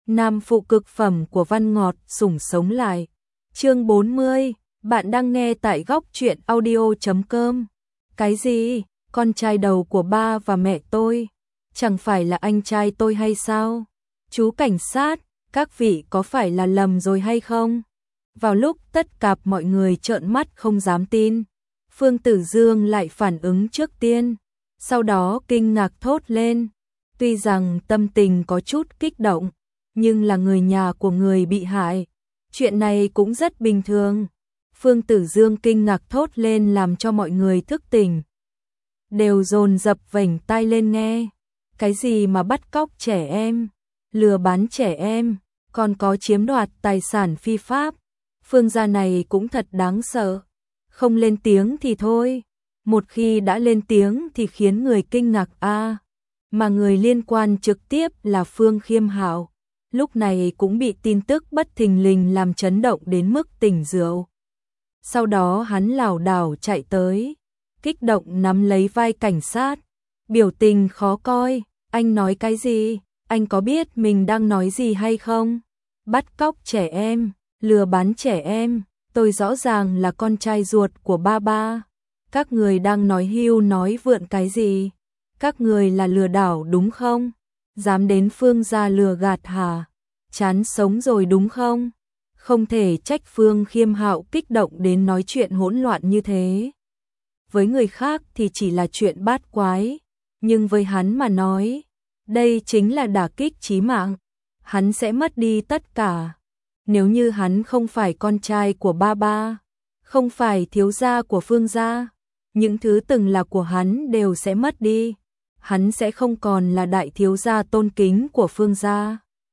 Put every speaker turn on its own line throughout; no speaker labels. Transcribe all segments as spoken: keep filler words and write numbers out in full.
Nam phụ cực phẩm của Văn Ngọt sủng sống lại. Chương bốn mươi, bạn đang nghe tại góc truyện audio chấm com. Cái gì? Con trai đầu của ba và mẹ tôi? Chẳng phải là anh trai tôi hay sao? Chú cảnh sát, các vị có phải là lầm rồi hay không? Vào lúc tất cả mọi người trợn mắt không dám tin, Phương Tử Dương lại phản ứng trước tiên, sau đó kinh ngạc thốt lên. Tuy rằng tâm tình có chút kích động, nhưng là người nhà của người bị hại, chuyện này cũng rất bình thường. Phương Tử Dương kinh ngạc thốt lên làm cho mọi người thức tỉnh, đều dồn dập vểnh tai lên nghe. Cái gì mà bắt cóc trẻ em, lừa bán trẻ em, còn có chiếm đoạt tài sản phi pháp? Phương gia này cũng thật đáng sợ. Không lên tiếng thì thôi, một khi đã lên tiếng thì khiến người kinh ngạc a. Mà người liên quan trực tiếp là Phương Khiêm Hạo, lúc này cũng bị tin tức bất thình lình làm chấn động đến mức tỉnh rượu. Sau đó hắn lảo đảo chạy tới, kích động nắm lấy vai cảnh sát, biểu tình khó coi. Anh nói cái gì? Anh có biết mình đang nói gì hay không? Bắt cóc trẻ em, lừa bán trẻ em, tôi rõ ràng là con trai ruột của ba ba. Các người đang nói hưu nói vượn cái gì? Các người là lừa đảo đúng không? Dám đến Phương gia lừa gạt hả? Chán sống rồi đúng không? Không thể trách Phương Khiêm Hạo kích động đến nói chuyện hỗn loạn như thế. Với người khác thì chỉ là chuyện bát quái, nhưng với hắn mà nói, đây chính là đả kích chí mạng. Hắn sẽ mất đi tất cả. Nếu như hắn không phải con trai của ba ba, không phải thiếu gia của Phương gia, những thứ từng là của hắn đều sẽ mất đi. Hắn sẽ không còn là đại thiếu gia tôn kính của Phương gia.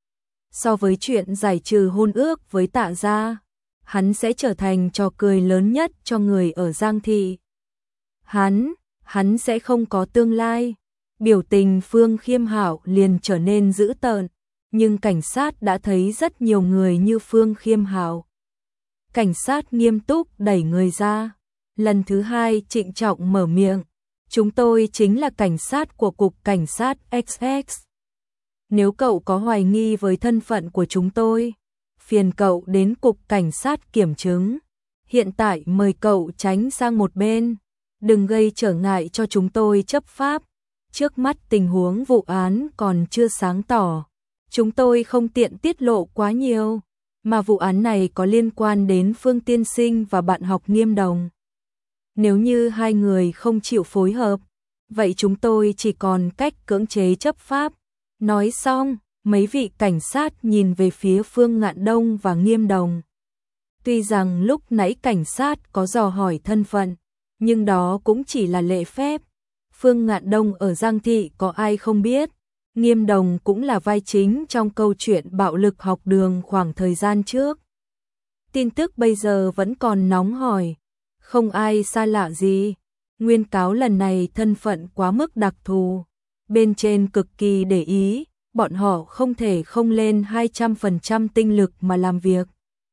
So với chuyện giải trừ hôn ước với Tạ gia, hắn sẽ trở thành trò cười lớn nhất cho người ở Giang thị. Hắn, hắn sẽ không có tương lai. Biểu tình Phương Khiêm Hạo liền trở nên dữ tợn, nhưng cảnh sát đã thấy rất nhiều người như Phương Khiêm Hạo. Cảnh sát nghiêm túc đẩy người ra, lần thứ hai trịnh trọng mở miệng. Chúng tôi chính là cảnh sát của Cục Cảnh sát ích ích. Nếu cậu có hoài nghi với thân phận của chúng tôi, phiền cậu đến Cục Cảnh sát kiểm chứng. Hiện tại mời cậu tránh sang một bên, đừng gây trở ngại cho chúng tôi chấp pháp. Trước mắt tình huống vụ án còn chưa sáng tỏ, chúng tôi không tiện tiết lộ quá nhiều, mà vụ án này có liên quan đến Phương tiên sinh và bạn học Nghiêm Đồng. Nếu như hai người không chịu phối hợp, vậy chúng tôi chỉ còn cách cưỡng chế chấp pháp. Nói xong, mấy vị cảnh sát nhìn về phía Phương Ngạn Đông và Nghiêm Đồng. Tuy rằng lúc nãy cảnh sát có dò hỏi thân phận, nhưng đó cũng chỉ là lễ phép. Phương Ngạn Đông ở Giang thị có ai không biết, Nghiêm Đồng cũng là vai chính trong câu chuyện bạo lực học đường khoảng thời gian trước. Tin tức bây giờ vẫn còn nóng hổi, không ai xa lạ gì. Nguyên cáo lần này thân phận quá mức đặc thù, bên trên cực kỳ để ý, bọn họ không thể không lên hai trăm phần trăm tinh lực mà làm việc.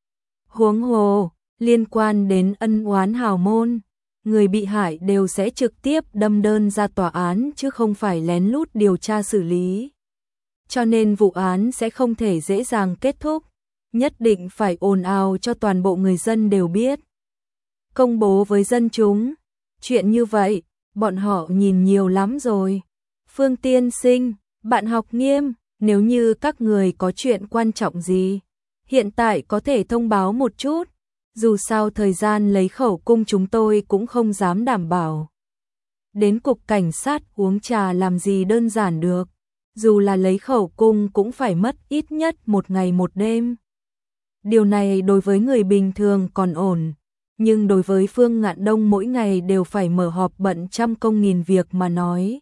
Huống hồ, liên quan đến ân oán hào môn, người bị hại đều sẽ trực tiếp đâm đơn ra tòa án chứ không phải lén lút điều tra xử lý. Cho nên vụ án sẽ không thể dễ dàng kết thúc, nhất định phải ồn ào cho toàn bộ người dân đều biết. Công bố với dân chúng, chuyện như vậy, bọn họ nhìn nhiều lắm rồi. Phương tiên sinh, bạn học Nghiêm, nếu như các người có chuyện quan trọng gì, hiện tại có thể thông báo một chút. Dù sao thời gian lấy khẩu cung chúng tôi cũng không dám đảm bảo. Đến Cục Cảnh sát uống trà làm gì đơn giản được, dù là lấy khẩu cung cũng phải mất ít nhất một ngày một đêm. Điều này đối với người bình thường còn ổn, nhưng đối với Phương Ngạn Đông mỗi ngày đều phải mở họp bận trăm công nghìn việc mà nói.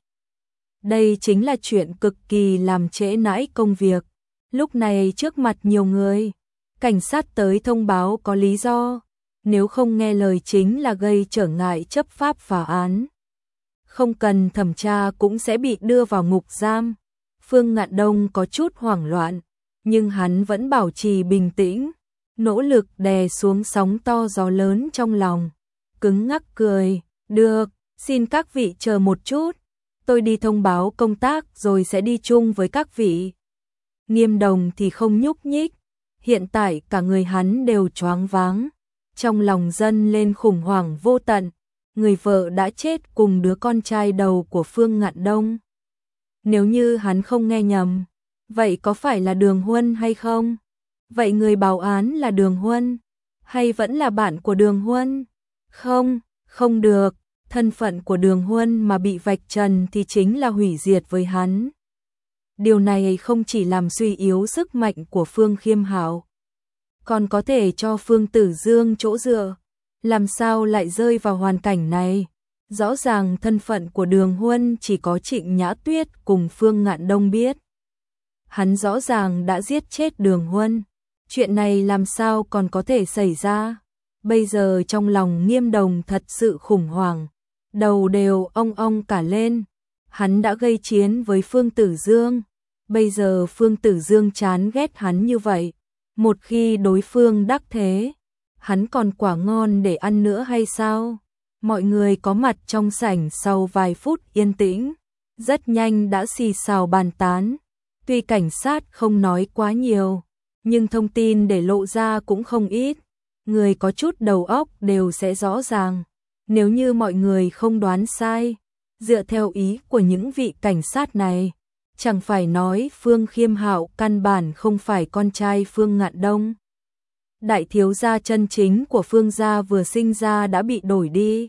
Đây chính là chuyện cực kỳ làm trễ nải công việc. Lúc này trước mặt nhiều người, cảnh sát tới thông báo có lý do, nếu không nghe lời chính là gây trở ngại chấp pháp phá án. Không cần thẩm tra cũng sẽ bị đưa vào ngục giam. Phương Ngạn Đông có chút hoảng loạn, nhưng hắn vẫn bảo trì bình tĩnh, nỗ lực đè xuống sóng to gió lớn trong lòng. Cứng ngắc cười, được, xin các vị chờ một chút, tôi đi thông báo công tác rồi sẽ đi chung với các vị. Nghiêm Đồng thì không nhúc nhích, hiện tại cả người hắn đều choáng váng, trong lòng dâng lên khủng hoảng vô tận, người vợ đã chết cùng đứa con trai đầu của Phương Ngạn Đông. Nếu như hắn không nghe nhầm, vậy có phải là Đường Huân hay không? Vậy người báo án là Đường Huân, hay vẫn là bạn của Đường Huân? Không, không được, thân phận của Đường Huân mà bị vạch trần thì chính là hủy diệt với hắn. Điều này không chỉ làm suy yếu sức mạnh của Phương Khiêm Hạo, còn có thể cho Phương Tử Dương chỗ dựa. Làm sao lại rơi vào hoàn cảnh này? Rõ ràng thân phận của Đường Huân chỉ có Trịnh Nhã Tuyết cùng Phương Ngạn Đông biết. Hắn rõ ràng đã giết chết Đường Huân. Chuyện này làm sao còn có thể xảy ra? Bây giờ trong lòng Nghiêm Đồng thật sự khủng hoảng, đầu đều ong ong cả lên. Hắn đã gây chiến với Phương Tử Dương, bây giờ Phương Tử Dương chán ghét hắn như vậy. Một khi đối phương đắc thế, hắn còn quả ngon để ăn nữa hay sao? Mọi người có mặt trong sảnh sau vài phút yên tĩnh, rất nhanh đã xì xào bàn tán. Tuy cảnh sát không nói quá nhiều, nhưng thông tin để lộ ra cũng không ít. Người có chút đầu óc đều sẽ rõ ràng. Nếu như mọi người không đoán sai, dựa theo ý của những vị cảnh sát này, chẳng phải nói Phương Khiêm Hạo căn bản không phải con trai Phương Ngạn Đông. Đại thiếu gia chân chính của Phương gia vừa sinh ra đã bị đổi đi.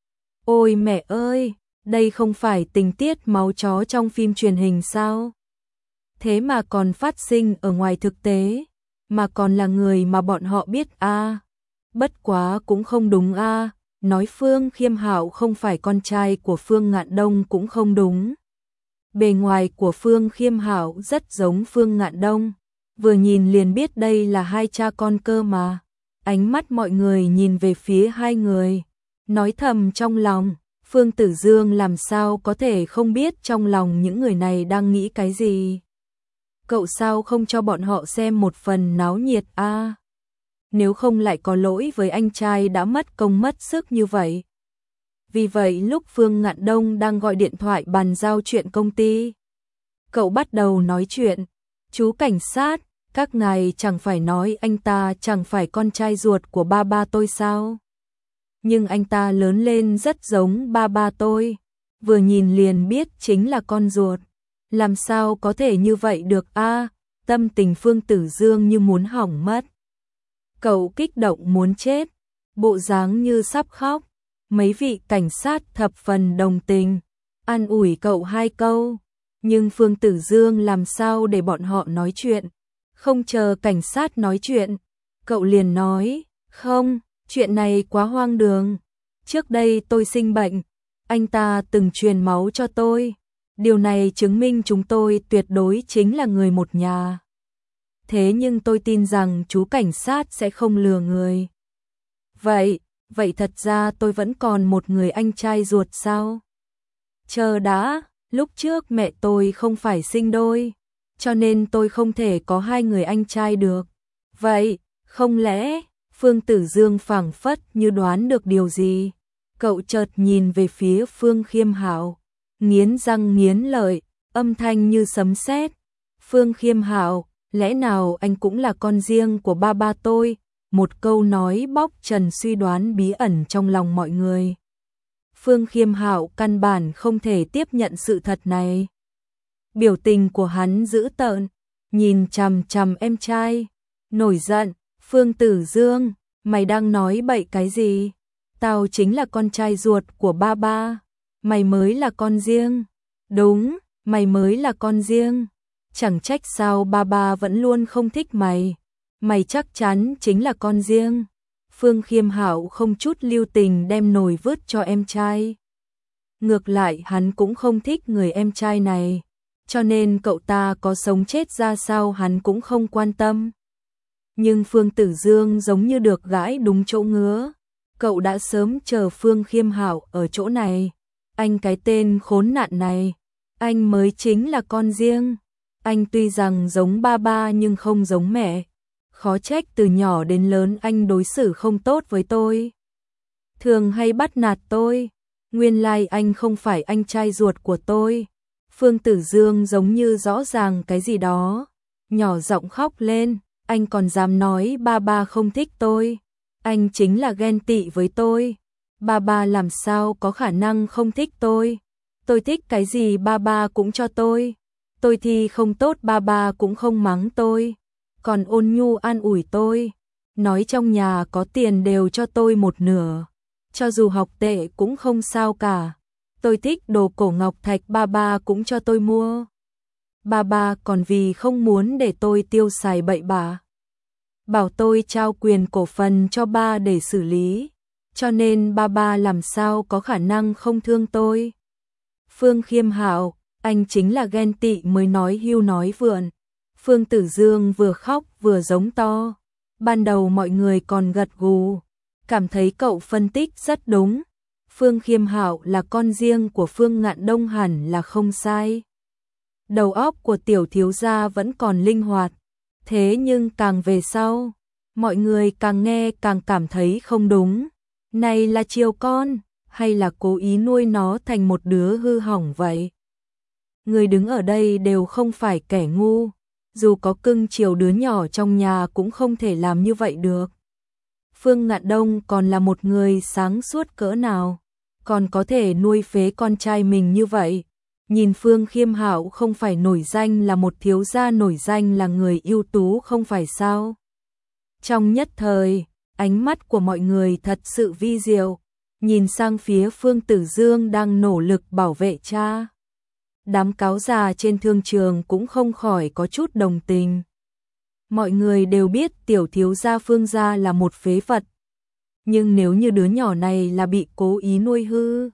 Ôi mẹ ơi, đây không phải tình tiết máu chó trong phim truyền hình sao? Thế mà còn phát sinh ở ngoài thực tế, mà còn là người mà bọn họ biết a. À. Bất quá cũng không đúng a, à. Nói Phương Khiêm Hạo không phải con trai của Phương Ngạn Đông cũng không đúng. Bề ngoài của Phương Khiêm Hạo rất giống Phương Ngạn Đông, vừa nhìn liền biết đây là hai cha con cơ mà. Ánh mắt mọi người nhìn về phía hai người, nói thầm trong lòng, Phương Tử Dương làm sao có thể không biết trong lòng những người này đang nghĩ cái gì. Cậu sao không cho bọn họ xem một phần náo nhiệt a? À? Nếu không lại có lỗi với anh trai đã mất công mất sức như vậy. Vì vậy lúc Phương Ngạn Đông đang gọi điện thoại bàn giao chuyện công ty, cậu bắt đầu nói chuyện. Chú cảnh sát, các ngài chẳng phải nói anh ta chẳng phải con trai ruột của ba ba tôi sao? Nhưng anh ta lớn lên rất giống ba ba tôi, vừa nhìn liền biết chính là con ruột. Làm sao có thể như vậy được a? À, tâm tình Phương Tử Dương như muốn hỏng mất. Cậu kích động muốn chết, bộ dáng như sắp khóc. Mấy vị cảnh sát thập phần đồng tình, an ủi cậu hai câu. Nhưng Phương Tử Dương làm sao để bọn họ nói chuyện? Không chờ cảnh sát nói chuyện, cậu liền nói, không, chuyện này quá hoang đường. Trước đây tôi sinh bệnh, anh ta từng truyền máu cho tôi. Điều này chứng minh chúng tôi tuyệt đối chính là người một nhà. Thế nhưng tôi tin rằng chú cảnh sát sẽ không lừa người. Vậy, vậy thật ra tôi vẫn còn một người anh trai ruột sao? Chờ đã, lúc trước mẹ tôi không phải sinh đôi, cho nên tôi không thể có hai người anh trai được. Vậy, không lẽ, Phương Tử Dương phảng phất như đoán được điều gì? Cậu chợt nhìn về phía Phương Khiêm Hạo, nghiến răng nghiến lợi, âm thanh như sấm sét. Phương Khiêm Hạo, lẽ nào anh cũng là con riêng của ba ba tôi? Một câu nói bóc trần suy đoán bí ẩn trong lòng mọi người. Phương Khiêm Hạo căn bản không thể tiếp nhận sự thật này. Biểu tình của hắn dữ tợn, nhìn chằm chằm em trai, nổi giận. Phương Tử Dương, mày đang nói bậy cái gì? Tao chính là con trai ruột của ba ba, mày mới là con riêng. Đúng, mày mới là con riêng. Chẳng trách sao ba ba vẫn luôn không thích mày. Mày chắc chắn chính là con riêng. Phương Khiêm Hạo không chút lưu tình đem nồi vứt cho em trai. Ngược lại hắn cũng không thích người em trai này, cho nên cậu ta có sống chết ra sao hắn cũng không quan tâm. Nhưng Phương Tử Dương giống như được gãi đúng chỗ ngứa. Cậu đã sớm chờ Phương Khiêm Hạo ở chỗ này. Anh cái tên khốn nạn này, anh mới chính là con riêng. Anh tuy rằng giống ba ba nhưng không giống mẹ. Khó trách từ nhỏ đến lớn anh đối xử không tốt với tôi. Thường hay bắt nạt tôi. Nguyên lai anh không phải anh trai ruột của tôi. Phương Tử Dương giống như rõ ràng cái gì đó. nhỏ giọng khóc lên, anh còn dám nói ba ba không thích tôi, anh chính là ghen tị với tôi, ba ba làm sao có khả năng không thích tôi, tôi thích cái gì ba ba cũng cho tôi, tôi thi không tốt ba ba cũng không mắng tôi, còn ôn nhu an ủi tôi, nói trong nhà có tiền đều cho tôi một nửa, cho dù học tệ cũng không sao cả, tôi thích đồ cổ ngọc thạch ba ba cũng cho tôi mua. Ba ba còn vì không muốn để tôi tiêu xài bậy bạ, bảo tôi trao quyền cổ phần cho ba để xử lý, cho nên ba ba làm sao có khả năng không thương tôi. Phương Khiêm Hạo, anh chính là ghen tị mới nói hưu nói vượn. Phương Tử Dương vừa khóc vừa giống to. Ban đầu mọi người còn gật gù, cảm thấy cậu phân tích rất đúng. Phương Khiêm Hạo là con riêng của Phương Ngạn Đông hẳn là không sai. Đầu óc của tiểu thiếu gia vẫn còn linh hoạt, thế nhưng càng về sau, mọi người càng nghe càng cảm thấy không đúng. Này là chiều con, hay là cố ý nuôi nó thành một đứa hư hỏng vậy? Người đứng ở đây đều không phải kẻ ngu, dù có cưng chiều đứa nhỏ trong nhà cũng không thể làm như vậy được. Phương Ngạn Đông còn là một người sáng suốt cỡ nào, còn có thể nuôi phế con trai mình như vậy. Nhìn Phương Khiêm Hạo không phải nổi danh là một thiếu gia nổi danh là người ưu tú không phải sao? Trong nhất thời, ánh mắt của mọi người thật sự vi diệu, nhìn sang phía Phương Tử Dương đang nỗ lực bảo vệ cha. Đám cáo già trên thương trường cũng không khỏi có chút đồng tình. Mọi người đều biết tiểu thiếu gia Phương gia là một phế vật, nhưng nếu như đứa nhỏ này là bị cố ý nuôi hư.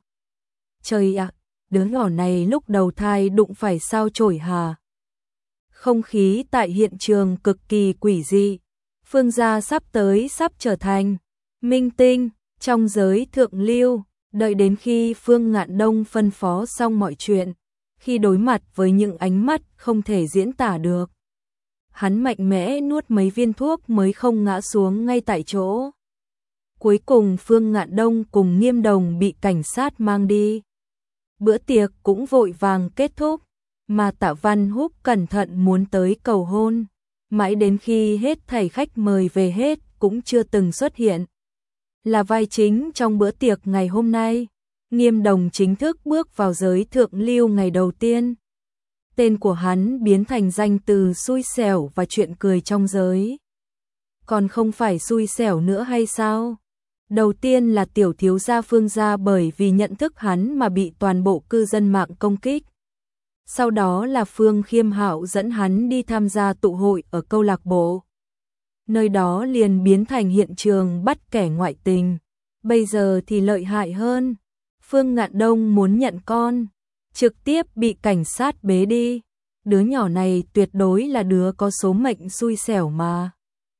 Trời ạ, đứa nhỏ này lúc đầu thai đụng phải sao chổi hà. Không khí tại hiện trường cực kỳ quỷ dị. Phương gia sắp tới sắp trở thành minh tinh trong giới thượng lưu, đợi đến khi Phương Ngạn Đông phân phó xong mọi chuyện, khi đối mặt với những ánh mắt không thể diễn tả được, hắn mạnh mẽ nuốt mấy viên thuốc mới không ngã xuống ngay tại chỗ. Cuối cùng Phương Ngạn Đông cùng Nghiêm Đồng bị cảnh sát mang đi. Bữa tiệc cũng vội vàng kết thúc, mà Tạ Văn Húc cẩn thận muốn tới cầu hôn, mãi đến khi hết thảy khách mời về hết cũng chưa từng xuất hiện. Là vai chính trong bữa tiệc ngày hôm nay, Nghiêm Đồng chính thức bước vào giới thượng lưu ngày đầu tiên. Tên của hắn biến thành danh từ xui xẻo và chuyện cười trong giới. Còn không phải xui xẻo nữa hay sao? Đầu tiên là tiểu thiếu gia Phương gia bởi vì nhận thức hắn mà bị toàn bộ cư dân mạng công kích. Sau đó là Phương Khiêm Hạo dẫn hắn đi tham gia tụ hội ở câu lạc bộ. Nơi đó liền biến thành hiện trường bắt kẻ ngoại tình. Bây giờ thì lợi hại hơn. Phương Ngạn Đông muốn nhận con, trực tiếp bị cảnh sát bế đi. Đứa nhỏ này tuyệt đối là đứa có số mệnh xui xẻo mà.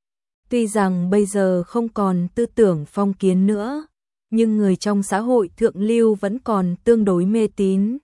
Tuy rằng bây giờ không còn tư tưởng phong kiến nữa, nhưng người trong xã hội thượng lưu vẫn còn tương đối mê tín.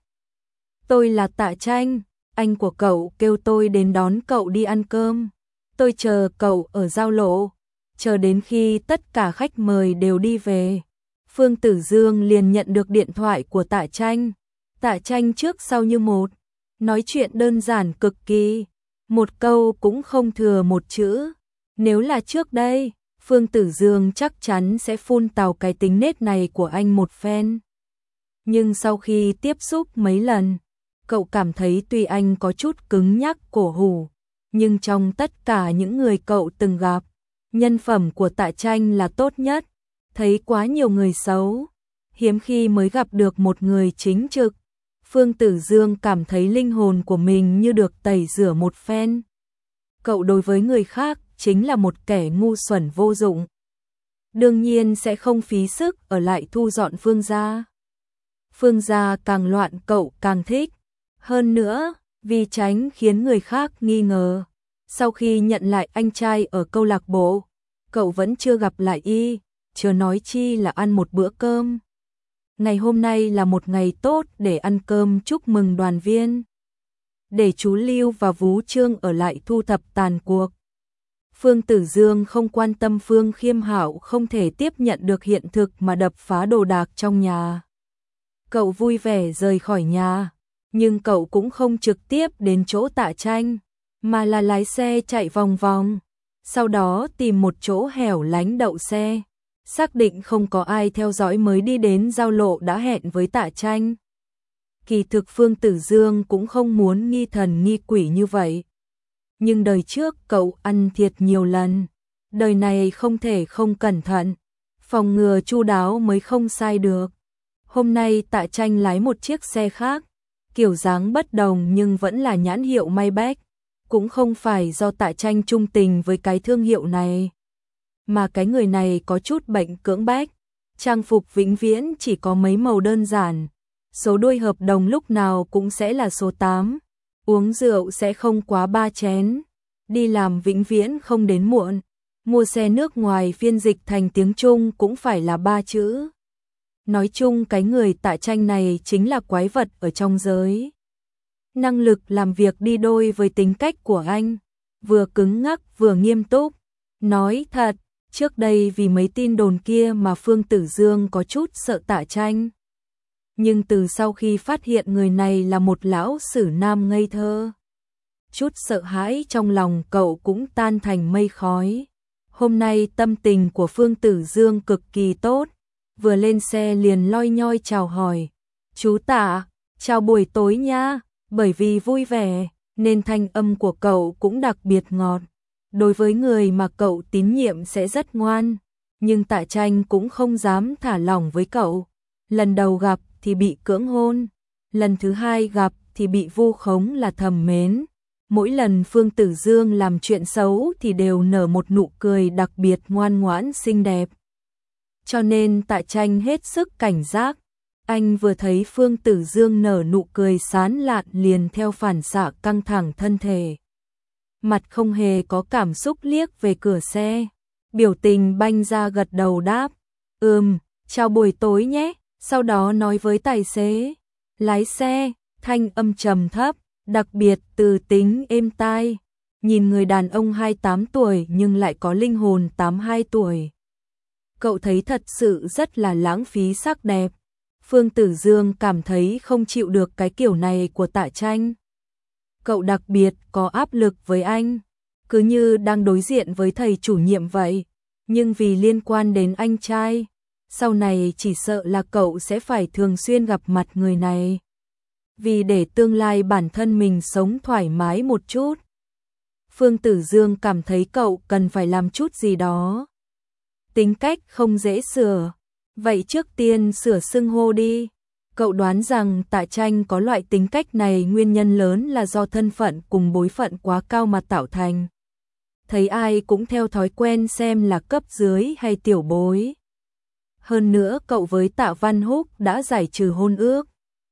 Tôi là Tạ Tranh, anh của cậu kêu tôi đến đón cậu đi ăn cơm. Tôi chờ cậu ở giao lộ, chờ đến khi tất cả khách mời đều đi về. Phương Tử Dương liền nhận được điện thoại của Tạ Tranh. Tạ Tranh trước sau như một, nói chuyện đơn giản cực kỳ, một câu cũng không thừa một chữ. Nếu là trước đây, Phương Tử Dương chắc chắn sẽ phun tào cái tính nết này của anh một phen. Nhưng sau khi tiếp xúc mấy lần, cậu cảm thấy tuy anh có chút cứng nhắc cổ hủ, nhưng trong tất cả những người cậu từng gặp, nhân phẩm của Tạ Tranh là tốt nhất. Thấy quá nhiều người xấu, hiếm khi mới gặp được một người chính trực. Phương Tử Dương cảm thấy linh hồn của mình như được tẩy rửa một phen. Cậu đối với người khác chính là một kẻ ngu xuẩn vô dụng. Đương nhiên sẽ không phí sức ở lại thu dọn Phương gia. Phương gia càng loạn cậu càng thích. Hơn nữa, vì tránh khiến người khác nghi ngờ, sau khi nhận lại anh trai ở câu lạc bộ, cậu vẫn chưa gặp lại y, chưa nói chi là ăn một bữa cơm. Ngày hôm nay là một ngày tốt để ăn cơm chúc mừng đoàn viên. Để chú Lưu và Vú Trương ở lại thu thập tàn cuộc. Phương Tử Dương không quan tâm Phương Khiêm Hạo không thể tiếp nhận được hiện thực mà đập phá đồ đạc trong nhà. Cậu vui vẻ rời khỏi nhà, nhưng cậu cũng không trực tiếp đến chỗ Tạ Tranh, mà là lái xe chạy vòng vòng, sau đó tìm một chỗ hẻo lánh đậu xe, xác định không có ai theo dõi mới đi đến giao lộ đã hẹn với Tạ Tranh. Kỳ thực Phương Tử Dương cũng không muốn nghi thần nghi quỷ như vậy. Nhưng đời trước cậu ăn thiệt nhiều lần, đời này không thể không cẩn thận, phòng ngừa chu đáo mới không sai được. Hôm nay Tạ Tranh lái một chiếc xe khác, kiểu dáng bất đồng nhưng vẫn là nhãn hiệu Maybach, cũng không phải do Tạ Tranh trung tình với cái thương hiệu này, mà cái người này có chút bệnh cưỡng bách, trang phục vĩnh viễn chỉ có mấy màu đơn giản, số đuôi hợp đồng lúc nào cũng sẽ là số tám, uống rượu sẽ không quá ba chén, đi làm vĩnh viễn không đến muộn, mua xe nước ngoài phiên dịch thành tiếng Trung cũng phải là ba chữ. Nói chung cái người Tạ Tranh này chính là quái vật ở trong giới. Năng lực làm việc đi đôi với tính cách của anh, vừa cứng ngắc vừa nghiêm túc. Nói thật, trước đây vì mấy tin đồn kia mà Phương Tử Dương có chút sợ Tạ Tranh. Nhưng từ sau khi phát hiện người này là một lão sử nam ngây thơ, chút sợ hãi trong lòng cậu cũng tan thành mây khói. Hôm nay tâm tình của Phương Tử Dương cực kỳ tốt, vừa lên xe liền loi nhoi chào hỏi. Chú Tạ, chào buổi tối nha, bởi vì vui vẻ, nên thanh âm của cậu cũng đặc biệt ngọt. Đối với người mà cậu tín nhiệm sẽ rất ngoan, nhưng Tạ Tranh cũng không dám thả lỏng với cậu. Lần đầu gặp thì bị cưỡng hôn, lần thứ hai gặp thì bị vu khống là thầm mến. Mỗi lần Phương Tử Dương làm chuyện xấu thì đều nở một nụ cười đặc biệt ngoan ngoãn xinh đẹp. Cho nên Tạ Tranh hết sức cảnh giác. Anh vừa thấy Phương Tử Dương nở nụ cười sán lạn liền theo phản xạ căng thẳng thân thể. Mặt không hề có cảm xúc liếc về cửa xe. Biểu tình banh ra gật đầu đáp. Ừm, chào buổi tối nhé. Sau đó nói với tài xế. Lái xe, thanh âm trầm thấp, đặc biệt từ tính êm tai. Nhìn người đàn ông hai mươi tám tuổi nhưng lại có linh hồn tám mươi hai tuổi. Cậu thấy thật sự rất là lãng phí sắc đẹp. Phương Tử Dương cảm thấy không chịu được cái kiểu này của Tạ Tranh. Cậu đặc biệt có áp lực với anh, cứ như đang đối diện với thầy chủ nhiệm vậy. Nhưng vì liên quan đến anh trai, sau này chỉ sợ là cậu sẽ phải thường xuyên gặp mặt người này. Vì để tương lai bản thân mình sống thoải mái một chút, Phương Tử Dương cảm thấy cậu cần phải làm chút gì đó. Tính cách không dễ sửa, vậy trước tiên sửa xưng hô đi. Cậu đoán rằng Tạ Tranh có loại tính cách này nguyên nhân lớn là do thân phận cùng bối phận quá cao mà tạo thành. Thấy ai cũng theo thói quen xem là cấp dưới hay tiểu bối. Hơn nữa cậu với Tạ Văn Húc đã giải trừ hôn ước.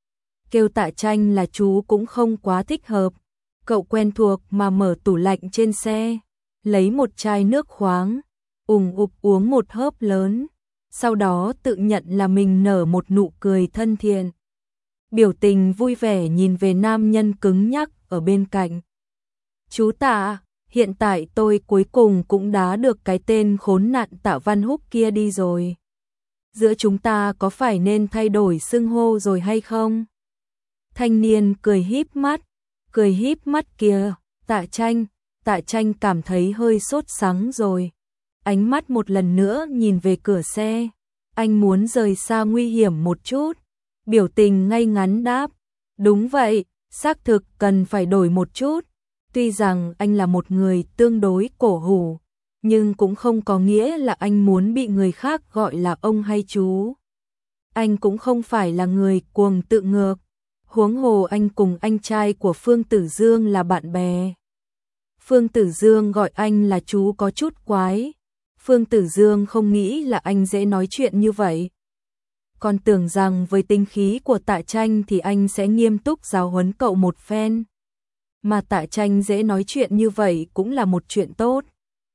Kêu Tạ Tranh là chú cũng không quá thích hợp. Cậu quen thuộc mà mở tủ lạnh trên xe, lấy một chai nước khoáng, ùng ục uống một hớp lớn. Sau đó tự nhận là mình nở một nụ cười thân thiện. Biểu tình vui vẻ nhìn về nam nhân cứng nhắc ở bên cạnh. Chú Tạ, hiện tại tôi cuối cùng cũng đá được cái tên khốn nạn Tạ Văn Húc kia đi rồi. Giữa chúng ta có phải nên thay đổi xưng hô rồi hay không? Thanh niên cười híp mắt, cười híp mắt kìa, Tạ Tranh, Tạ Tranh cảm thấy hơi sốt sắng rồi. Ánh mắt một lần nữa nhìn về cửa xe, anh muốn rời xa nguy hiểm một chút. Biểu tình ngay ngắn đáp, đúng vậy, xác thực cần phải đổi một chút. Tuy rằng anh là một người tương đối cổ hủ, nhưng cũng không có nghĩa là anh muốn bị người khác gọi là ông hay chú. Anh cũng không phải là người cuồng tự ngược, huống hồ anh cùng anh trai của Phương Tử Dương là bạn bè. Phương Tử Dương gọi anh là chú có chút quái. Phương Tử Dương không nghĩ là anh dễ nói chuyện như vậy. Còn tưởng rằng với tính khí của Tạ Tranh thì anh sẽ nghiêm túc giáo huấn cậu một phen. Mà Tạ Tranh dễ nói chuyện như vậy cũng là một chuyện tốt.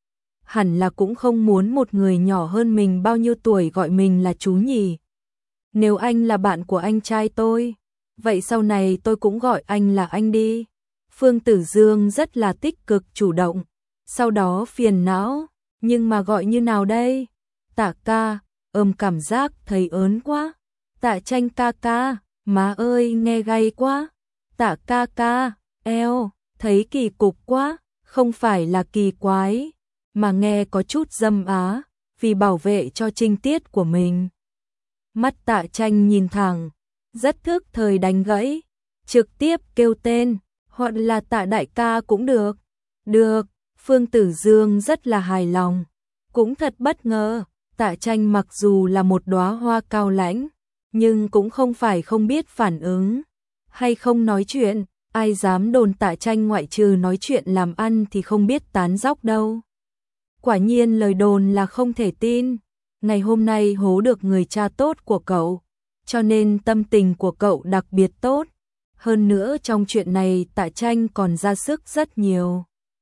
Hẳn là cũng không muốn một người nhỏ hơn mình bao nhiêu tuổi gọi mình là chú nhỉ. Nếu anh là bạn của anh trai tôi, vậy sau này tôi cũng gọi anh là anh đi. Phương Tử Dương rất là tích cực chủ động, sau đó phiền não. Nhưng mà gọi như nào đây? Tạ ca, ôm cảm giác thấy ớn quá. Tạ Tranh ca ca, má ơi nghe gay quá. Tạ ca ca, eo, thấy kỳ cục quá, không phải là kỳ quái, mà nghe có chút dâm á, vì bảo vệ cho trinh tiết của mình. Mắt Tạ Tranh nhìn thẳng, rất thức thời đánh gãy, trực tiếp kêu tên, hoặc là Tạ đại ca cũng được. Được, Phương Tử Dương rất là hài lòng, cũng thật bất ngờ, Tạ Tranh mặc dù là một đóa hoa cao lãnh, nhưng cũng không phải không biết phản ứng, hay không nói chuyện, ai dám đồn Tạ Tranh ngoại trừ nói chuyện làm ăn thì không biết tán dóc đâu. Quả nhiên lời đồn là không thể tin, ngày hôm nay hố được người cha tốt của cậu, cho nên tâm tình của cậu đặc biệt tốt, hơn nữa trong chuyện này Tạ Tranh còn ra sức rất nhiều.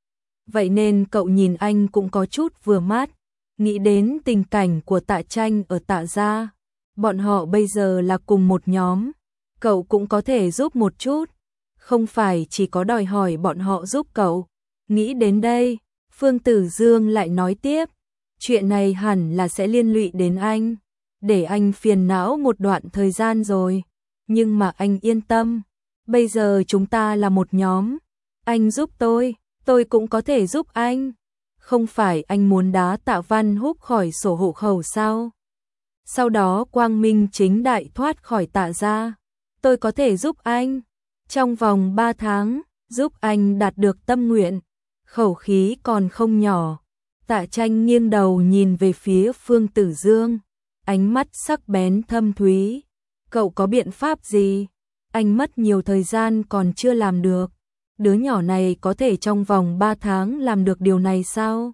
Vậy nên cậu nhìn anh cũng có chút vừa mắt, nghĩ đến tình cảnh của Tạ Tranh ở Tạ gia, bọn họ bây giờ là cùng một nhóm, cậu cũng có thể giúp một chút, không phải chỉ có đòi hỏi bọn họ giúp cậu. Nghĩ đến đây, Phương Tử Dương lại nói tiếp, chuyện này hẳn là sẽ liên lụy đến anh, để anh phiền não một đoạn thời gian rồi, nhưng mà anh yên tâm, bây giờ chúng ta là một nhóm, anh giúp tôi, tôi cũng có thể giúp anh. Không phải anh muốn đá Tạ Văn Húc khỏi sổ hộ khẩu sao? Sau đó quang minh chính đại thoát khỏi Tạ gia, tôi có thể giúp anh. Trong vòng ba tháng, giúp anh đạt được tâm nguyện. Khẩu khí còn không nhỏ. Tạ Tranh nghiêng đầu nhìn về phía Phương Tử Dương, ánh mắt sắc bén thâm thúy. Cậu có biện pháp gì? Anh mất nhiều thời gian còn chưa làm được. Đứa nhỏ này có thể trong vòng ba tháng làm được điều này sao?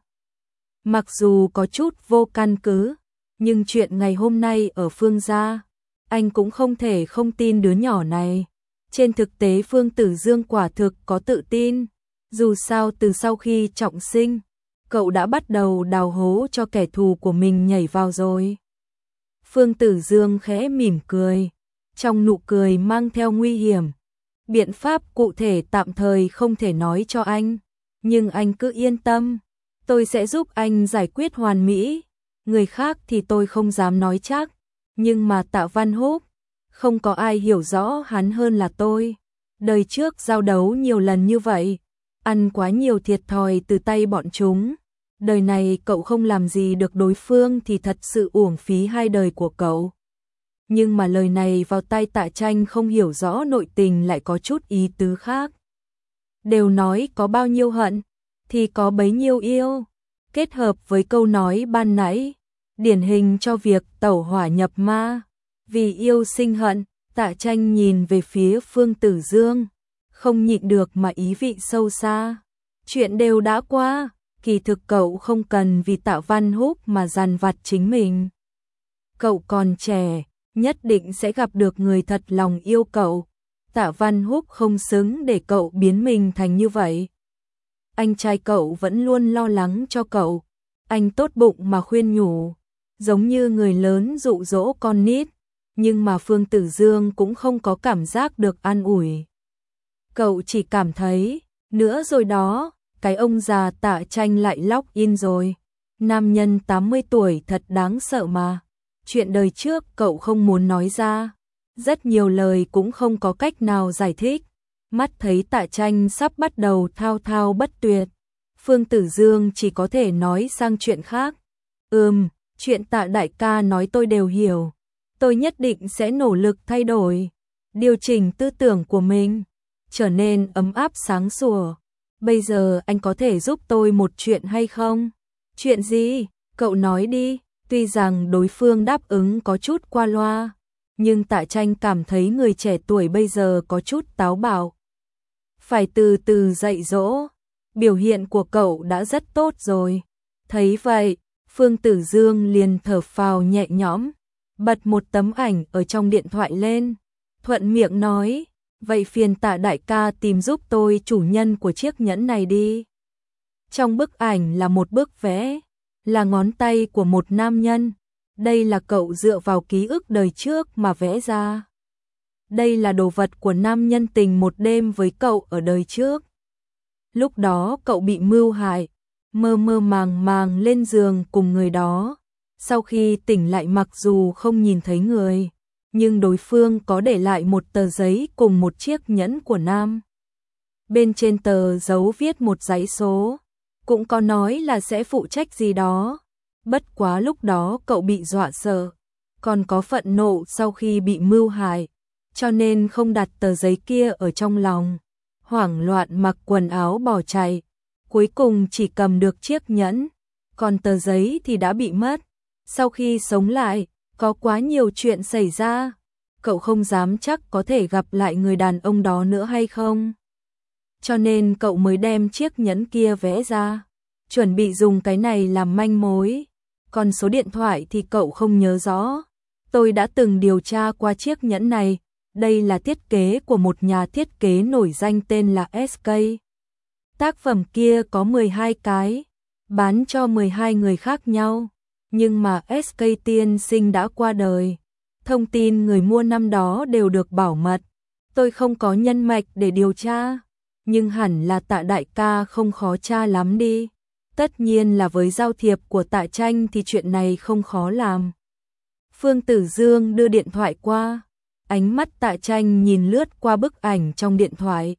Mặc dù có chút vô căn cứ, nhưng chuyện ngày hôm nay ở Phương gia, anh cũng không thể không tin đứa nhỏ này. Trên thực tế Phương Tử Dương quả thực có tự tin, dù sao từ sau khi trọng sinh, cậu đã bắt đầu đào hố cho kẻ thù của mình nhảy vào rồi. Phương Tử Dương khẽ mỉm cười, trong nụ cười mang theo nguy hiểm. Biện pháp cụ thể tạm thời không thể nói cho anh, nhưng anh cứ yên tâm, tôi sẽ giúp anh giải quyết hoàn mỹ. Người khác thì tôi không dám nói chắc, nhưng mà Tạ Văn Húc, không có ai hiểu rõ hắn hơn là tôi. Đời trước giao đấu nhiều lần như vậy, ăn quá nhiều thiệt thòi từ tay bọn chúng. Đời này cậu không làm gì được đối phương thì thật sự uổng phí hai đời của cậu. Nhưng mà lời này vào tai Tạ Tranh không hiểu rõ nội tình lại có chút ý tứ khác. Đều nói có bao nhiêu hận, thì có bấy nhiêu yêu. Kết hợp với câu nói ban nãy, điển hình cho việc tẩu hỏa nhập ma. Vì yêu sinh hận, Tạ Tranh nhìn về phía Phương Tử Dương, không nhịn được mà ý vị sâu xa. Chuyện đều đã qua, kỳ thực cậu không cần vì Tạ Văn Húc mà dằn vặt chính mình. Cậu còn trẻ, nhất định sẽ gặp được người thật lòng yêu cậu. Tạ Văn Húc không xứng để cậu biến mình thành như vậy. Anh trai cậu vẫn luôn lo lắng cho cậu. Anh tốt bụng mà khuyên nhủ, giống như người lớn dụ dỗ con nít. Nhưng mà Phương Tử Dương cũng không có cảm giác được an ủi. Cậu chỉ cảm thấy, nữa rồi đó, cái ông già Tạ Tranh lại log in rồi. Nam nhân tám mươi tuổi thật đáng sợ mà. Chuyện đời trước cậu không muốn nói ra, rất nhiều lời cũng không có cách nào giải thích. Mắt thấy Tạ Tranh sắp bắt đầu thao thao bất tuyệt, Phương Tử Dương chỉ có thể nói sang chuyện khác. Ừm, chuyện Tạ đại ca nói tôi đều hiểu. Tôi nhất định sẽ nỗ lực thay đổi, điều chỉnh tư tưởng của mình, trở nên ấm áp sáng sủa. Bây giờ anh có thể giúp tôi một chuyện hay không? Chuyện gì? Cậu nói đi. Tuy rằng đối phương đáp ứng có chút qua loa, nhưng Tạ Tranh cảm thấy người trẻ tuổi bây giờ có chút táo bạo. Phải từ từ dạy dỗ, biểu hiện của cậu đã rất tốt rồi. Thấy vậy, Phương Tử Dương liền thở phào nhẹ nhõm, bật một tấm ảnh ở trong điện thoại lên, thuận miệng nói, vậy phiền Tạ đại ca tìm giúp tôi chủ nhân của chiếc nhẫn này đi. Trong bức ảnh là một bức vẽ, là ngón tay của một nam nhân. Đây là cậu dựa vào ký ức đời trước mà vẽ ra. Đây là đồ vật của nam nhân tình một đêm với cậu ở đời trước. Lúc đó cậu bị mưu hại, mơ mơ màng màng lên giường cùng người đó. Sau khi tỉnh lại mặc dù không nhìn thấy người, nhưng đối phương có để lại một tờ giấy cùng một chiếc nhẫn của nam bên trên tờ dấu viết một dãy số, cũng có nói là sẽ phụ trách gì đó. Bất quá lúc đó cậu bị dọa sợ, còn có phẫn nộ sau khi bị mưu hại, cho nên không đặt tờ giấy kia ở trong lòng, hoảng loạn mặc quần áo bỏ chạy, cuối cùng chỉ cầm được chiếc nhẫn, còn tờ giấy thì đã bị mất. Sau khi sống lại, có quá nhiều chuyện xảy ra, cậu không dám chắc có thể gặp lại người đàn ông đó nữa hay không. Cho nên cậu mới đem chiếc nhẫn kia vẽ ra, chuẩn bị dùng cái này làm manh mối. Còn số điện thoại thì cậu không nhớ rõ. Tôi đã từng điều tra qua chiếc nhẫn này, đây là thiết kế của một nhà thiết kế nổi danh tên là ét ca. Tác phẩm kia có mười hai cái, bán cho mười hai người khác nhau, nhưng mà ét ca tiên sinh đã qua đời. Thông tin người mua năm đó đều được bảo mật. Tôi không có nhân mạch để điều tra, nhưng hẳn là Tạ đại ca không khó tra lắm đi. Tất nhiên là với giao thiệp của Tạ Tranh thì chuyện này không khó làm. Phương Tử Dương đưa điện thoại qua, ánh mắt Tạ Tranh nhìn lướt qua bức ảnh trong điện thoại.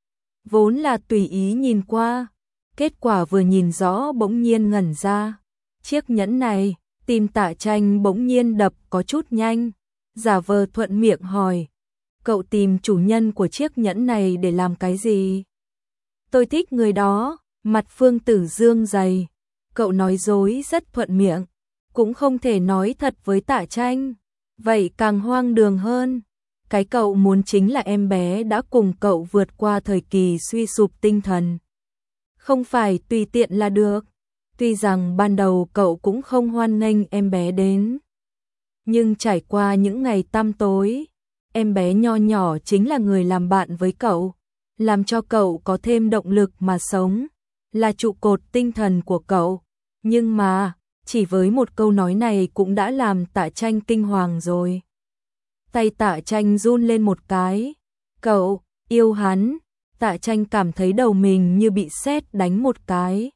Vốn là tùy ý nhìn qua, kết quả vừa nhìn rõ bỗng nhiên ngẩn ra. Chiếc nhẫn này, tim Tạ Tranh bỗng nhiên đập có chút nhanh, giả vờ thuận miệng hỏi, cậu tìm chủ nhân của chiếc nhẫn này để làm cái gì? Tôi thích người đó. Mặt Phương Tử Dương dày, cậu nói dối rất thuận miệng, cũng không thể nói thật với Tạ Tranh, vậy càng hoang đường hơn. Cái cậu muốn chính là em bé đã cùng cậu vượt qua thời kỳ suy sụp tinh thần. Không phải tùy tiện là được, tuy rằng ban đầu cậu cũng không hoan nghênh em bé đến. Nhưng trải qua những ngày tăm tối, em bé nho nhỏ chính là người làm bạn với cậu, làm cho cậu có thêm động lực mà sống, là trụ cột tinh thần của cậu. Nhưng mà, chỉ với một câu nói này cũng đã làm Tạ Tranh kinh hoàng rồi. Tay Tạ Tranh run lên một cái. Cậu, yêu hắn. Tạ Tranh cảm thấy đầu mình như bị sét đánh một cái.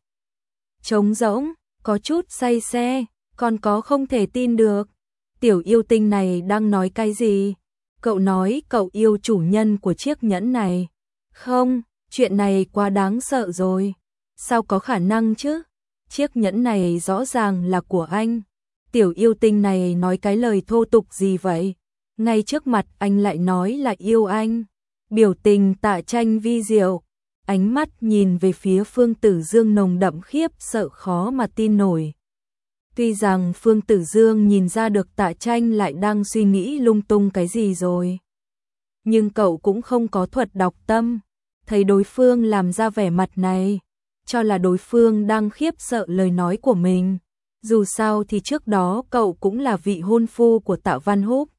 Trống rỗng, có chút say xe, còn có không thể tin được. Tiểu yêu tinh này đang nói cái gì? Cậu nói cậu yêu chủ nhân của chiếc nhẫn này. Không, chuyện này quá đáng sợ rồi. Sao có khả năng chứ? Chiếc nhẫn này rõ ràng là của anh. Tiểu yêu tinh này nói cái lời thô tục gì vậy? Ngay trước mặt anh lại nói là yêu anh. Biểu tình Tạ Tranh vi diệu, ánh mắt nhìn về phía Phương Tử Dương nồng đậm khiếp sợ khó mà tin nổi. Tuy rằng Phương Tử Dương nhìn ra được Tạ Tranh lại đang suy nghĩ lung tung cái gì rồi, nhưng cậu cũng không có thuật đọc tâm, thấy đối phương làm ra vẻ mặt này, cho là đối phương đang khiếp sợ lời nói của mình. Dù sao thì trước đó cậu cũng là vị hôn phu của Tạ Văn Húc.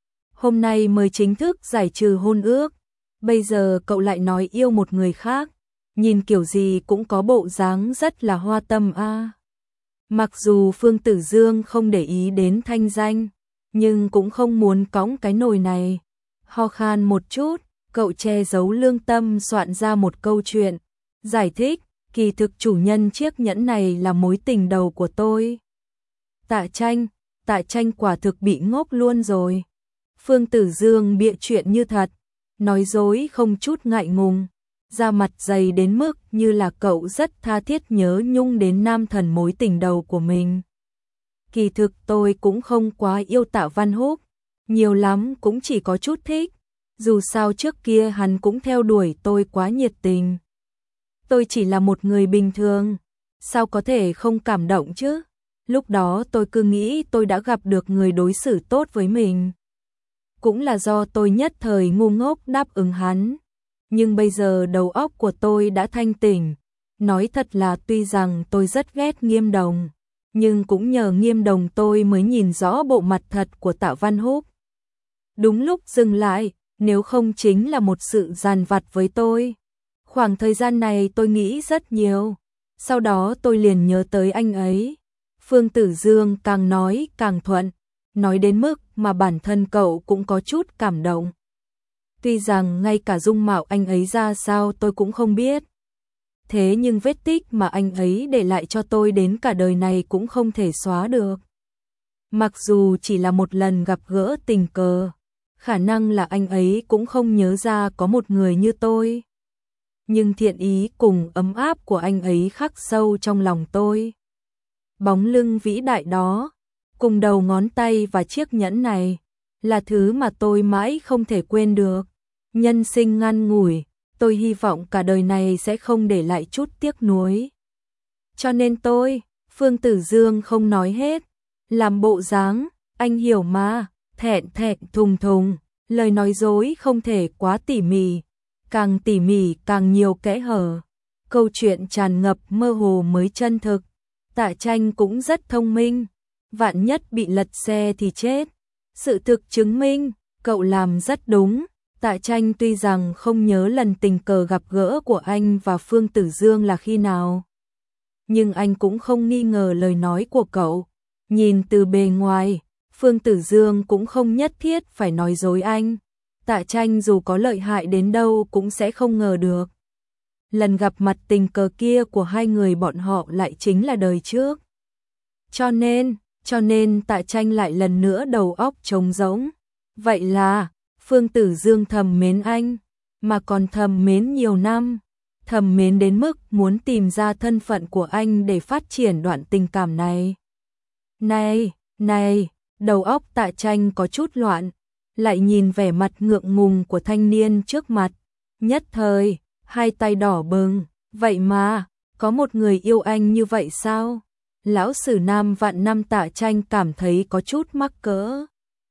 Hôm nay mới chính thức giải trừ hôn ước, bây giờ cậu lại nói yêu một người khác, nhìn kiểu gì cũng có bộ dáng rất là hoa tâm a. À. Mặc dù Phương Tử Dương không để ý đến thanh danh, nhưng cũng không muốn cõng cái nồi này. Ho khan một chút, cậu che giấu lương tâm soạn ra một câu chuyện, giải thích, kỳ thực chủ nhân chiếc nhẫn này là mối tình đầu của tôi. Tạ Tranh, Tạ Tranh quả thực bị ngốc luôn rồi. Phương Tử Dương bịa chuyện như thật, nói dối không chút ngại ngùng, da mặt dày đến mức như là cậu rất tha thiết nhớ nhung đến nam thần mối tình đầu của mình. Kỳ thực tôi cũng không quá yêu Tạ Văn Húc, nhiều lắm cũng chỉ có chút thích, dù sao trước kia hắn cũng theo đuổi tôi quá nhiệt tình. Tôi chỉ là một người bình thường, sao có thể không cảm động chứ? Lúc đó tôi cứ nghĩ tôi đã gặp được người đối xử tốt với mình. Cũng là do tôi nhất thời ngu ngốc đáp ứng hắn. Nhưng bây giờ đầu óc của tôi đã thanh tỉnh. Nói thật là tuy rằng tôi rất ghét Nghiêm Đồng, nhưng cũng nhờ Nghiêm Đồng tôi mới nhìn rõ bộ mặt thật của Tạ Văn Húc. Đúng lúc dừng lại, nếu không chính là một sự dằn vặt với tôi. Khoảng thời gian này tôi nghĩ rất nhiều, sau đó tôi liền nhớ tới anh ấy. Phương Tử Dương càng nói càng thuận, nói đến mức mà bản thân cậu cũng có chút cảm động. Tuy rằng ngay cả dung mạo anh ấy ra sao tôi cũng không biết. Thế nhưng vết tích mà anh ấy để lại cho tôi đến cả đời này cũng không thể xóa được. Mặc dù chỉ là một lần gặp gỡ tình cờ, khả năng là anh ấy cũng không nhớ ra có một người như tôi. nhưng thiện ý cùng ấm áp của anh ấy khắc sâu trong lòng tôi. Bóng lưng vĩ đại đó, cùng đầu ngón tay và chiếc nhẫn này, là thứ mà tôi mãi không thể quên được. Nhân sinh ngắn ngủi, tôi hy vọng cả đời này sẽ không để lại chút tiếc nuối. Cho nên tôi, Phương Tử Dương không nói hết, làm bộ dáng, anh hiểu mà, thẹn thẹn thùng thùng, lời nói dối không thể quá tỉ mỉ, càng tỉ mỉ càng nhiều kẽ hở. Câu chuyện tràn ngập mơ hồ mới chân thực. Tạ Tranh cũng rất thông minh, vạn nhất bị lật xe thì chết. Sự thực chứng minh, cậu làm rất đúng. Tạ Tranh tuy rằng không nhớ lần tình cờ gặp gỡ của anh và Phương Tử Dương là khi nào, nhưng anh cũng không nghi ngờ lời nói của cậu. Nhìn từ bề ngoài, Phương Tử Dương cũng không nhất thiết phải nói dối anh. Tạ Tranh dù có lợi hại đến đâu cũng sẽ không ngờ được. Lần gặp mặt tình cờ kia của hai người bọn họ lại chính là đời trước. Cho nên, cho nên Tạ Tranh lại lần nữa đầu óc trống rỗng. Vậy là, Phương Tử Dương thầm mến anh, mà còn thầm mến nhiều năm. Thầm mến đến mức muốn tìm ra thân phận của anh để phát triển đoạn tình cảm này. Này, này, đầu óc Tạ Tranh có chút loạn, lại nhìn vẻ mặt ngượng ngùng của thanh niên trước mặt. Nhất thời, hai tay đỏ bừng, vậy mà, có một người yêu anh như vậy sao? Lão Sử Nam vạn năm Tạ Tranh cảm thấy có chút mắc cỡ.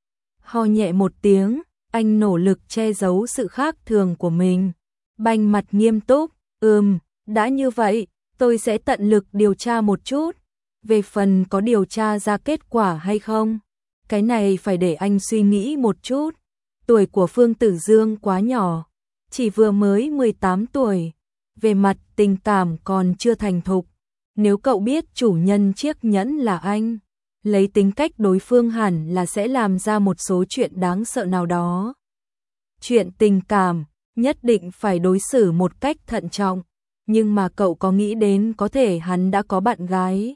Ho nhẹ một tiếng, anh nỗ lực che giấu sự khác thường của mình. Banh mặt nghiêm túc, ừm, đã như vậy, tôi sẽ tận lực điều tra một chút. Về phần có điều tra ra kết quả hay không, cái này phải để anh suy nghĩ một chút. Tuổi của Phương Tử Dương quá nhỏ, chỉ vừa mới mười tám tuổi, về mặt tình cảm còn chưa thành thục. Nếu cậu biết chủ nhân chiếc nhẫn là anh, lấy tính cách đối phương hẳn là sẽ làm ra một số chuyện đáng sợ nào đó. Chuyện tình cảm, nhất định phải đối xử một cách thận trọng, nhưng mà cậu có nghĩ đến có thể hắn đã có bạn gái,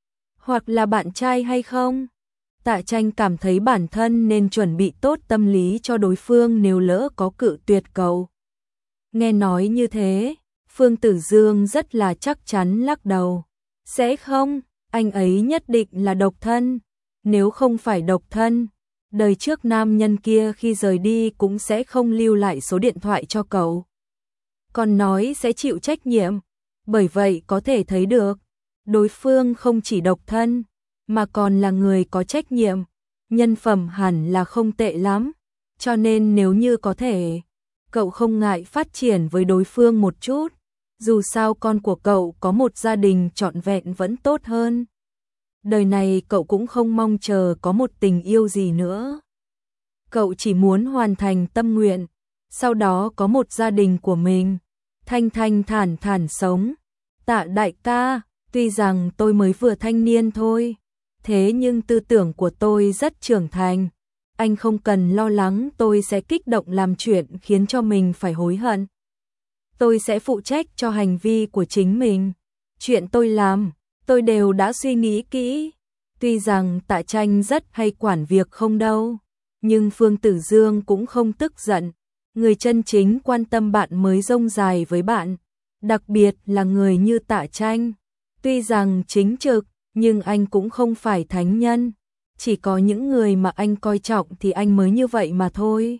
hoặc là bạn trai hay không? Tạ Tranh cảm thấy bản thân nên chuẩn bị tốt tâm lý cho đối phương nếu lỡ có cự tuyệt cậu. Nghe nói như thế, Phương Tử Dương rất là chắc chắn lắc đầu. Sẽ không, anh ấy nhất định là độc thân. Nếu không phải độc thân, đời trước nam nhân kia khi rời đi cũng sẽ không lưu lại số điện thoại cho cậu. Còn nói sẽ chịu trách nhiệm, bởi vậy có thể thấy được, đối phương không chỉ độc thân, mà còn là người có trách nhiệm, nhân phẩm hẳn là không tệ lắm, cho nên nếu như có thể, cậu không ngại phát triển với đối phương một chút, dù sao con của cậu có một gia đình trọn vẹn vẫn tốt hơn. Đời này cậu cũng không mong chờ có một tình yêu gì nữa. Cậu chỉ muốn hoàn thành tâm nguyện, sau đó có một gia đình của mình, thanh thanh thản thản sống. Tạ đại ca, tuy rằng tôi mới vừa thanh niên thôi, thế nhưng tư tưởng của tôi rất trưởng thành. Anh không cần lo lắng tôi sẽ kích động làm chuyện khiến cho mình phải hối hận. Tôi sẽ phụ trách cho hành vi của chính mình. Chuyện tôi làm, tôi đều đã suy nghĩ kỹ. Tuy rằng Tạ Tranh rất hay quản việc không đâu, nhưng Phương Tử Dương cũng không tức giận. Người chân chính quan tâm bạn mới rông dài với bạn, đặc biệt là người như Tạ Tranh. Tuy rằng chính trực, nhưng anh cũng không phải thánh nhân. Chỉ có những người mà anh coi trọng thì anh mới như vậy mà thôi.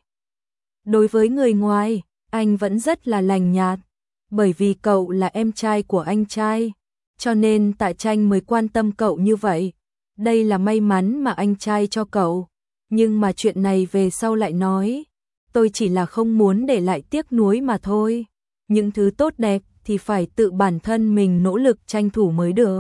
Đối với người ngoài, anh vẫn rất là lành nhạt, bởi vì cậu là em trai của anh trai, cho nên Tạ Tranh mới quan tâm cậu như vậy. Đây là may mắn mà anh trai cho cậu, nhưng mà chuyện này về sau lại nói, tôi chỉ là không muốn để lại tiếc nuối mà thôi. Những thứ tốt đẹp thì phải tự bản thân mình nỗ lực tranh thủ mới được.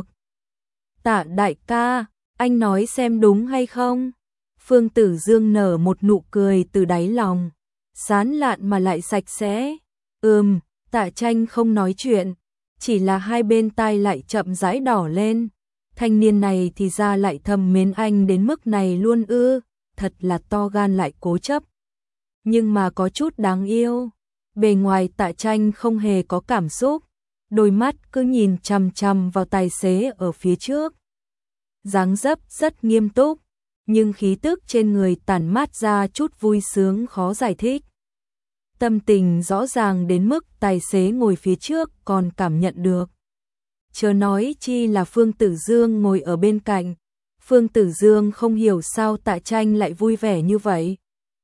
Tạ đại ca, anh nói xem đúng hay không? Phương Tử Dương nở một nụ cười từ đáy lòng, sán lạn mà lại sạch sẽ. Ừm, Tạ Tranh không nói chuyện, chỉ là hai bên tai lại chậm rãi đỏ lên. Thanh niên này thì ra lại thầm mến anh đến mức này luôn ư, thật là to gan lại cố chấp. Nhưng mà có chút đáng yêu. Bề ngoài Tạ Tranh không hề có cảm xúc, đôi mắt cứ nhìn chằm chằm vào tài xế ở phía trước. Dáng dấp rất nghiêm túc, nhưng khí tức trên người tản mát ra chút vui sướng khó giải thích. tâm tình rõ ràng đến mức tài xế ngồi phía trước còn cảm nhận được. Chớ nói chi là Phương Tử Dương ngồi ở bên cạnh. Phương Tử Dương không hiểu sao Tạ Tranh lại vui vẻ như vậy.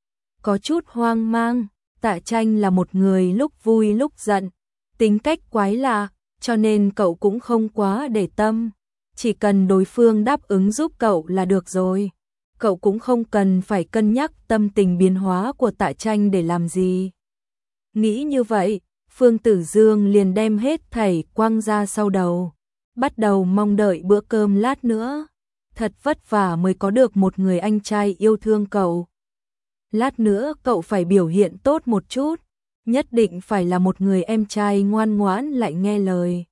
Có chút hoang mang, Tạ Tranh là một người lúc vui lúc giận, tính cách quái lạ, cho nên cậu cũng không quá để tâm. Chỉ cần đối phương đáp ứng giúp cậu là được rồi. Cậu cũng không cần phải cân nhắc tâm tình biến hóa của Tạ Tranh để làm gì. Nghĩ như vậy, Phương Tử Dương liền đem hết thảy quăng ra sau đầu. Bắt đầu mong đợi bữa cơm lát nữa. Thật vất vả mới có được một người anh trai yêu thương cậu. Lát nữa cậu phải biểu hiện tốt một chút. Nhất định phải là một người em trai ngoan ngoãn lại nghe lời.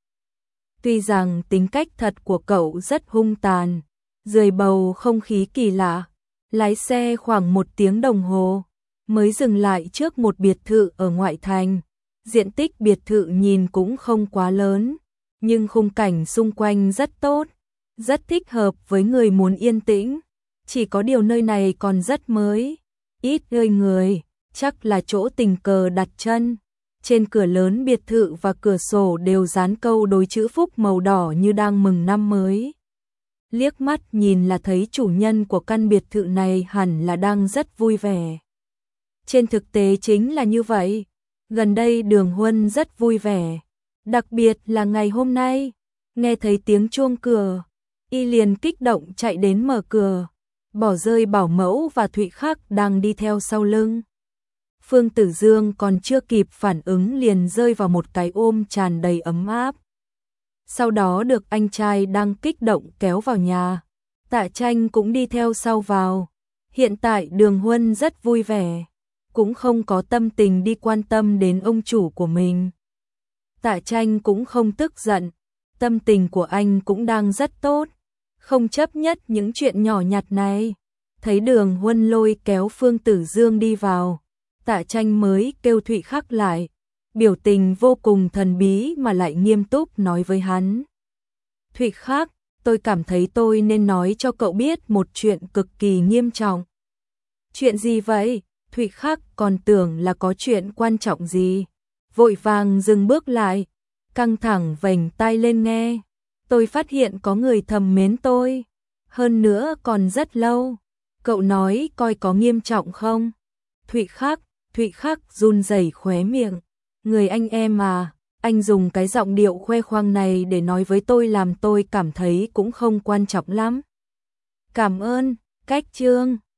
Tuy rằng tính cách thật của cậu rất hung tàn, dưới bầu không khí kỳ lạ, lái xe khoảng một tiếng đồng hồ, mới dừng lại trước một biệt thự ở ngoại thành. Diện tích biệt thự nhìn cũng không quá lớn, nhưng khung cảnh xung quanh rất tốt, rất thích hợp với người muốn yên tĩnh. Chỉ có điều nơi này còn rất mới, ít ơi người, chắc là chỗ tình cờ đặt chân. Trên cửa lớn biệt thự và cửa sổ đều dán câu đối chữ phúc màu đỏ như đang mừng năm mới. Liếc mắt nhìn là thấy chủ nhân của căn biệt thự này hẳn là đang rất vui vẻ. Trên thực tế chính là như vậy. Gần đây Đường Huân rất vui vẻ. Đặc biệt là ngày hôm nay, nghe thấy tiếng chuông cửa, y liền kích động chạy đến mở cửa, bỏ rơi bảo mẫu và Thụy Khắc đang đi theo sau lưng. Phương Tử Dương còn chưa kịp phản ứng liền rơi vào một cái ôm tràn đầy ấm áp. Sau đó được anh trai đang kích động kéo vào nhà. Tạ Tranh cũng đi theo sau vào. Hiện tại Đường Huân rất vui vẻ, cũng không có tâm tình đi quan tâm đến ông chủ của mình. Tạ Tranh cũng không tức giận, tâm tình của anh cũng đang rất tốt, không chấp nhất những chuyện nhỏ nhặt này. Thấy Đường Huân lôi kéo Phương Tử Dương đi vào, Tạ Tranh mới kêu Thụy Khắc lại, biểu tình vô cùng thần bí mà lại nghiêm túc nói với hắn. Thụy Khắc, tôi cảm thấy tôi nên nói cho cậu biết một chuyện cực kỳ nghiêm trọng. Chuyện gì vậy? Thụy Khắc còn tưởng là có chuyện quan trọng gì. Vội vàng dừng bước lại, căng thẳng vành tai lên nghe. Tôi phát hiện có người thầm mến tôi, hơn nữa còn rất lâu. Cậu nói coi có nghiêm trọng không? Thụy Khắc, Thụy Khắc run rẩy khóe miệng. Người anh em à, anh dùng cái giọng điệu khoe khoang này để nói với tôi làm tôi cảm thấy cũng không quan trọng lắm. Cảm ơn, cách chương.